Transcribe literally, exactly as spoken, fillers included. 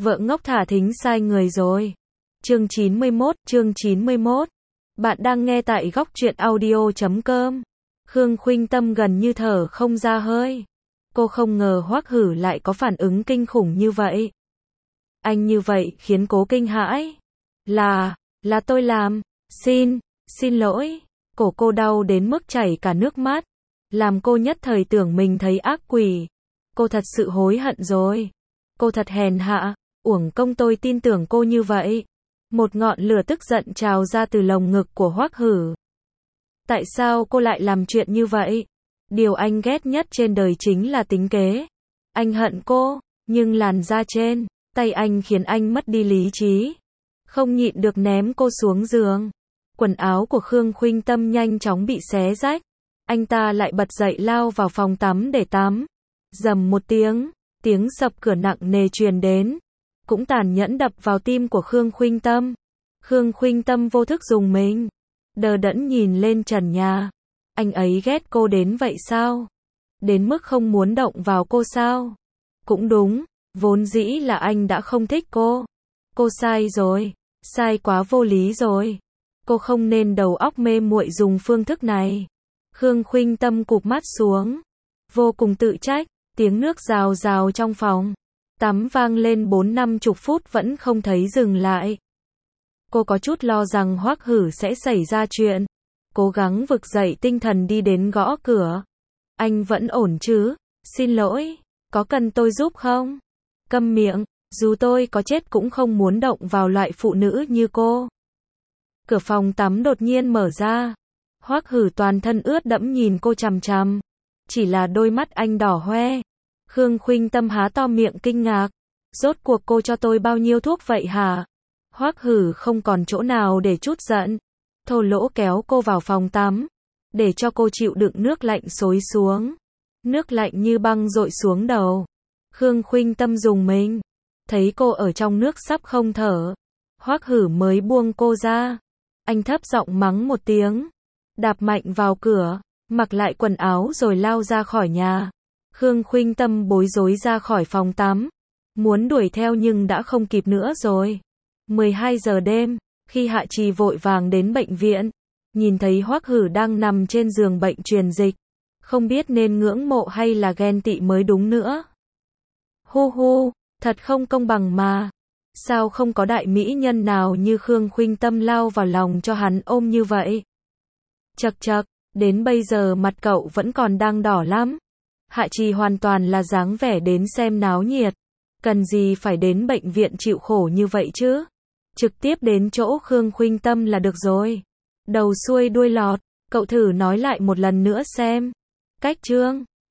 Vợ ngốc thả thính sai người rồi. Chương chín mươi mốt, chương chín mươi mốt. Bạn đang nghe tại góc truyện audio chấm com. Khương Khuynh Tâm gần như thở không ra hơi. Cô không ngờ Hoắc Hử lại có phản ứng kinh khủng như vậy. Anh như vậy khiến cô kinh hãi. Là, là tôi làm, xin, xin lỗi. Cổ cô đau đến mức chảy cả nước mắt. Làm cô nhất thời tưởng mình thấy ác quỷ. Cô thật sự hối hận rồi. Cô thật hèn hạ, uổng công tôi tin tưởng cô như vậy. Một ngọn lửa tức giận trào ra từ lồng ngực của Hoắc Hử. Tại sao cô lại làm chuyện như vậy? Điều anh ghét nhất trên đời chính là tính kế. Anh hận cô, nhưng làn da trên tay anh khiến anh mất đi lý trí. Không nhịn được ném cô xuống giường. Quần áo của Khương Khuynh Tâm nhanh chóng bị xé rách. Anh ta lại bật dậy lao vào phòng tắm để tắm. Rầm một tiếng, tiếng sập cửa nặng nề truyền đến. Cũng tàn nhẫn đập vào tim của Khương Khuynh Tâm. Khương Khuynh Tâm vô thức rùng mình. Đờ đẫn nhìn lên trần nhà. Anh ấy ghét cô đến vậy sao? Đến mức không muốn động vào cô sao? Cũng đúng, vốn dĩ là anh đã không thích cô. Cô sai rồi, sai quá vô lý rồi. Cô không nên đầu óc mê muội dùng phương thức này. Khương Khuynh Tâm cụp mắt xuống. Vô cùng tự trách, tiếng nước rào rào trong phòng tắm vang lên bốn năm chục phút vẫn không thấy dừng lại. Cô có chút lo rằng Hoắc Hử sẽ xảy ra chuyện. Cố gắng vực dậy tinh thần đi đến gõ cửa. Anh vẫn ổn chứ? Xin lỗi, có cần tôi giúp không? Câm miệng, dù tôi có chết cũng không muốn động vào loại phụ nữ như cô. Cửa phòng tắm đột nhiên mở ra. Hoắc Hử toàn thân ướt đẫm nhìn cô chằm chằm. Chỉ là đôi mắt anh đỏ hoe. Khương Khuynh Tâm há to miệng kinh ngạc. Rốt cuộc cô cho tôi bao nhiêu thuốc vậy hả? Hoắc Hử không còn chỗ nào để trút giận. Thô lỗ kéo cô vào phòng tắm. Để cho cô chịu đựng nước lạnh xối xuống. Nước lạnh như băng dội xuống đầu. Khương Khuynh Tâm rùng mình. Thấy cô ở trong nước sắp không thở. Hoắc Hử mới buông cô ra. Anh thấp giọng mắng một tiếng. Đạp mạnh vào cửa. Mặc lại quần áo rồi lao ra khỏi nhà. Khương Khuynh Tâm bối rối ra khỏi phòng tắm. Muốn đuổi theo nhưng đã không kịp nữa rồi. mười hai giờ đêm, khi Hạ Trì vội vàng đến bệnh viện, nhìn thấy Hoắc Hử đang nằm trên giường bệnh truyền dịch. Không biết nên ngưỡng mộ hay là ghen tị mới đúng nữa. Hu hu, thật không công bằng mà. Sao không có đại mỹ nhân nào như Khương Khuynh Tâm lao vào lòng cho hắn ôm như vậy? Chậc chậc, đến bây giờ mặt cậu vẫn còn đang đỏ lắm. Hạ Trì hoàn toàn là dáng vẻ đến xem náo nhiệt. Cần gì phải đến bệnh viện chịu khổ như vậy chứ? Trực tiếp đến chỗ Khương Khuynh Tâm là được rồi. Đầu xuôi đuôi lọt, cậu thử nói lại một lần nữa xem. Cách chương